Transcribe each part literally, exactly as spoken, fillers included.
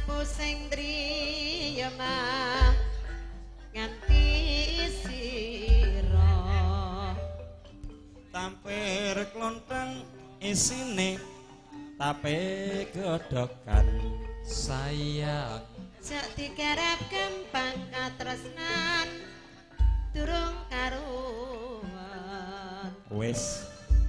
sepuh sing driyama nganti sira tampir klontang isine tape godhogan sayang jak digarap kembang katresnan durung karuan wis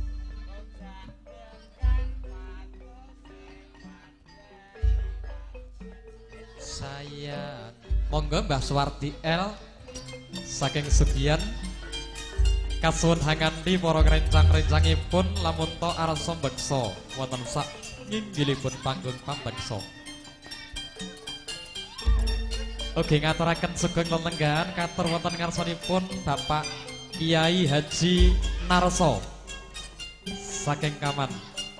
sayang monggo Mbah Suwardi L saking Sugiyan kasuwun hangandi para rencang-rencangipun lamun to arsa beksa wonten sak nginggilipun panggung pambeksa. Oke ngaturaken sugeng lelenggahan katur wonten ngarsanipun Bapak Kiai Haji Narso saking Kaman.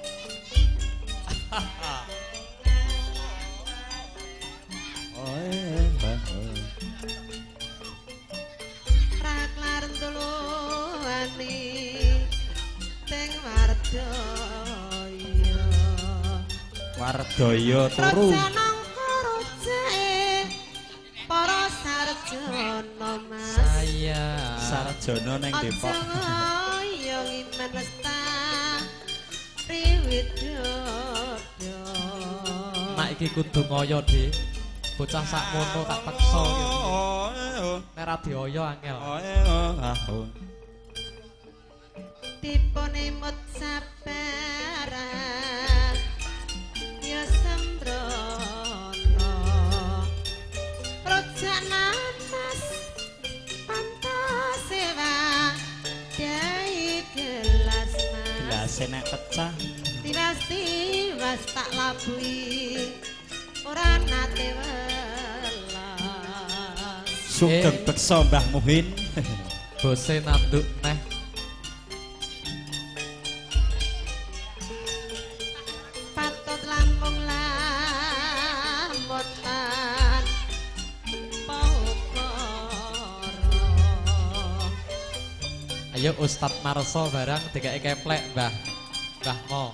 raklar tuluani teng Wardaya Wardaya turu Rajanang karojake para sarjana mas Sayang sarjana ning Depok aja ngimen mesta riwidodo nak iki kudu ngoyo Dik bocah sakmono tak peksa nek ra dioyo angel tipone mut sabaran ya sembrono rojak nanas pantas sewa dai gelas mas gelas nek pecah tiwas-tiwas tak labui ora nate welas sugeng beksa Mbah Muhin bose nanduk neh patut langkung lamutan pokoro ayo Ustadz Marso barang dikai keplek Mbah Mbah Mo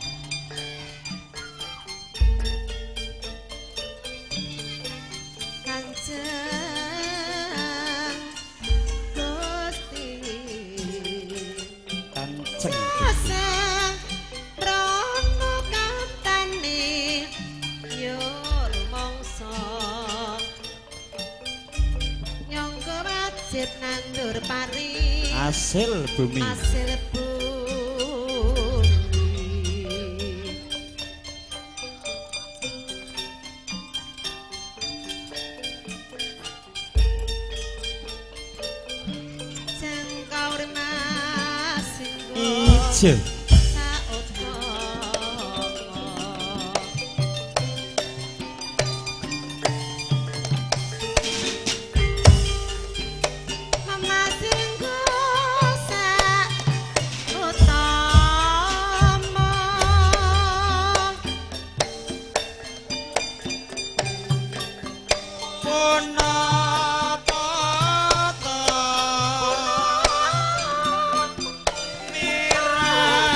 kanjeng Gusti kanceng Asang rono kantane yo rumangsa nyangga wajib nandur pari hasil bumi hasil bumi jengkau remas ijo Mira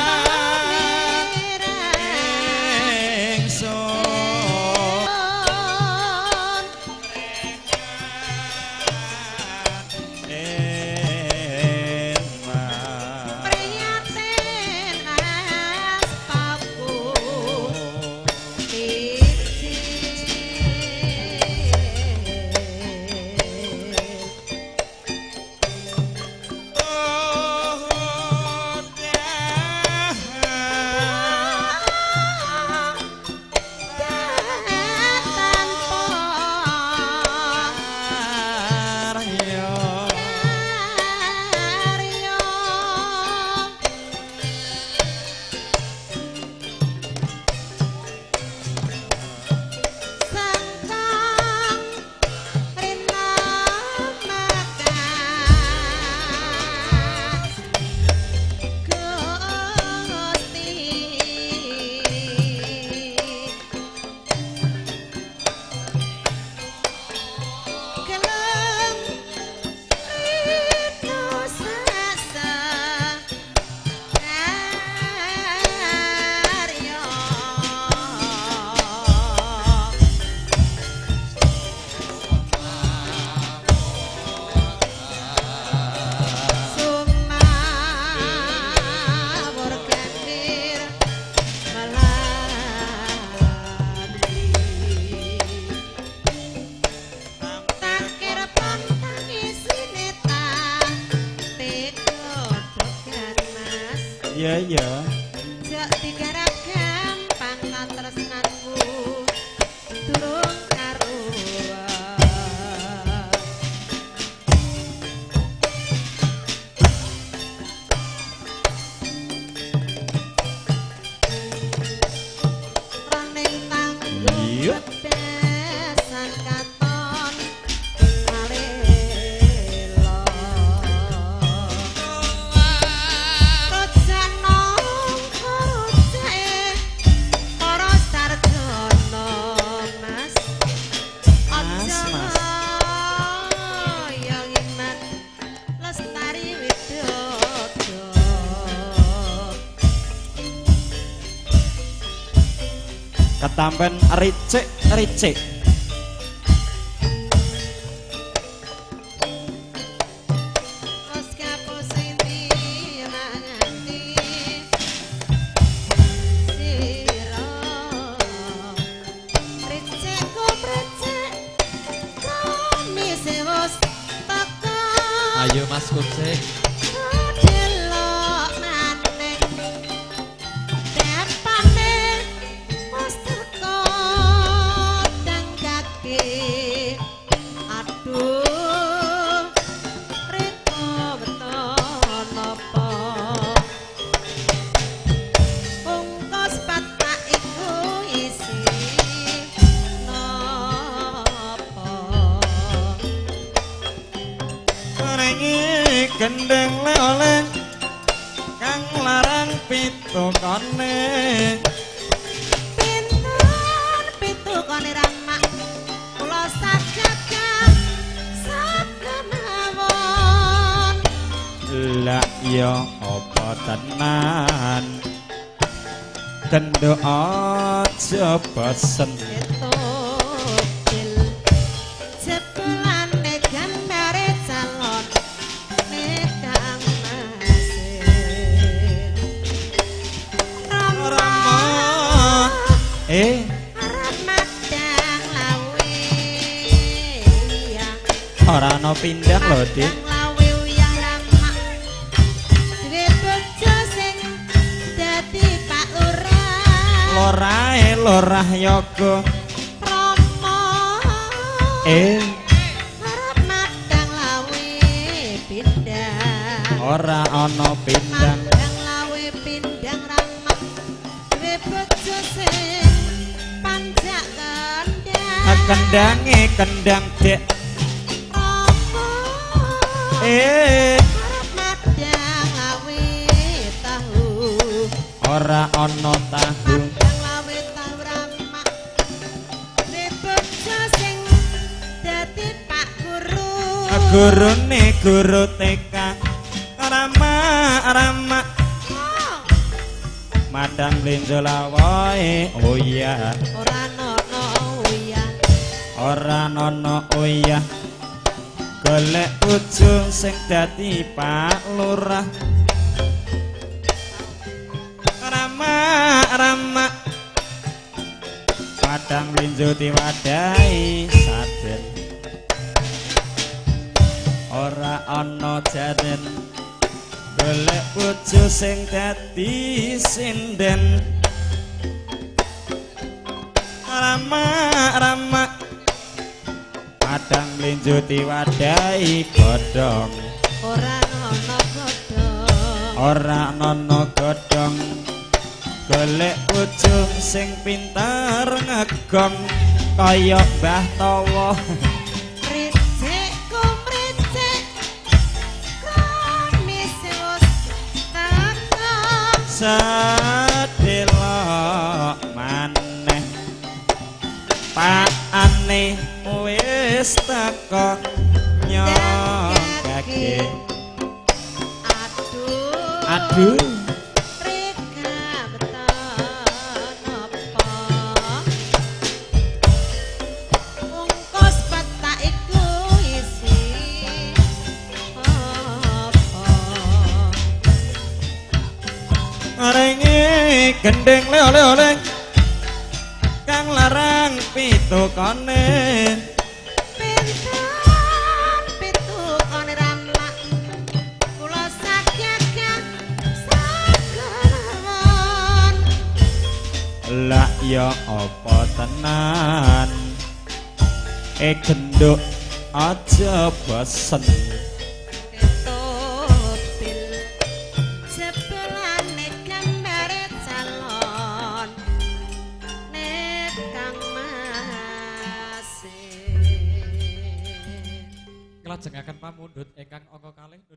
aja digarap gampang katresnanku durung karuan. Raning tanggung Iya. bedesan katon alela. Rojano korojake para sarjana Mas. Mas, Aja Mas. yang iman lestari widodo. Ketampen ricik ricik. Los kapus inti manganti sira. Ricik ku ricik kamise wis teko. Ayo Mas Kucing. Delok maneh depane wis teko dengkake. Aduh riko beton napa ungkos patak iku isi napa. Rengi gendeng le-oleh kang larang pitukane. Pinten pitukane ramak kula sajagat sakemawon. Lah ya apa tenan gendho aja bosen. Etokil jebulane gambare calon nekang masin. Rama. Rama Eh arep madang lawe ya. ora ana pindang lho Dik. Madang lawe uyah Rama. Duwe bojo sing dadi Pak Lurah. Lorahe lorah yoga. Rama Eh arep madang lawe pindang. ora ana pindang. Madang lawe pindang Rama. Duwe bojo sing panjak kendang. Kendange kendang Dek. Rama Eh arep madang lawe tahu. ora ana tahu. Madang lawe tahu Rama. Duwe bojo sing dadi Pak Guru. Gurune guru T K. Rama Rama Oh, madang blinjo lawae. Oh iya ora nono uya. ora ana uyah. Golek ujung sing dadi Pak Lurah. Rama Rama madang blinjo diwadahi saden. Ora ana jaden golek bojo sing dadi sinden. Rama Rama madang blinjo diwadahi godhong. Ora nono godhong. Ora ana godhong golek bojo sing pinter ngegong kaya Mbah Tawa. Ricik kumricik kramis wis teko. Sadelok maneh pakane wis teko nyogake. Aduh Aduh rika beton apa. Ungkos petak iku isi apa. Renge gendeng le-oleh kang larang pitukane. Pinten pitukane Rama. Kula sajagat sakemawon. Lah ya apa tenan eh genduk aja bosen Ketopil jebelane gambar calon nek kang masih Nglajengaken pamundhut ingkang angka kalih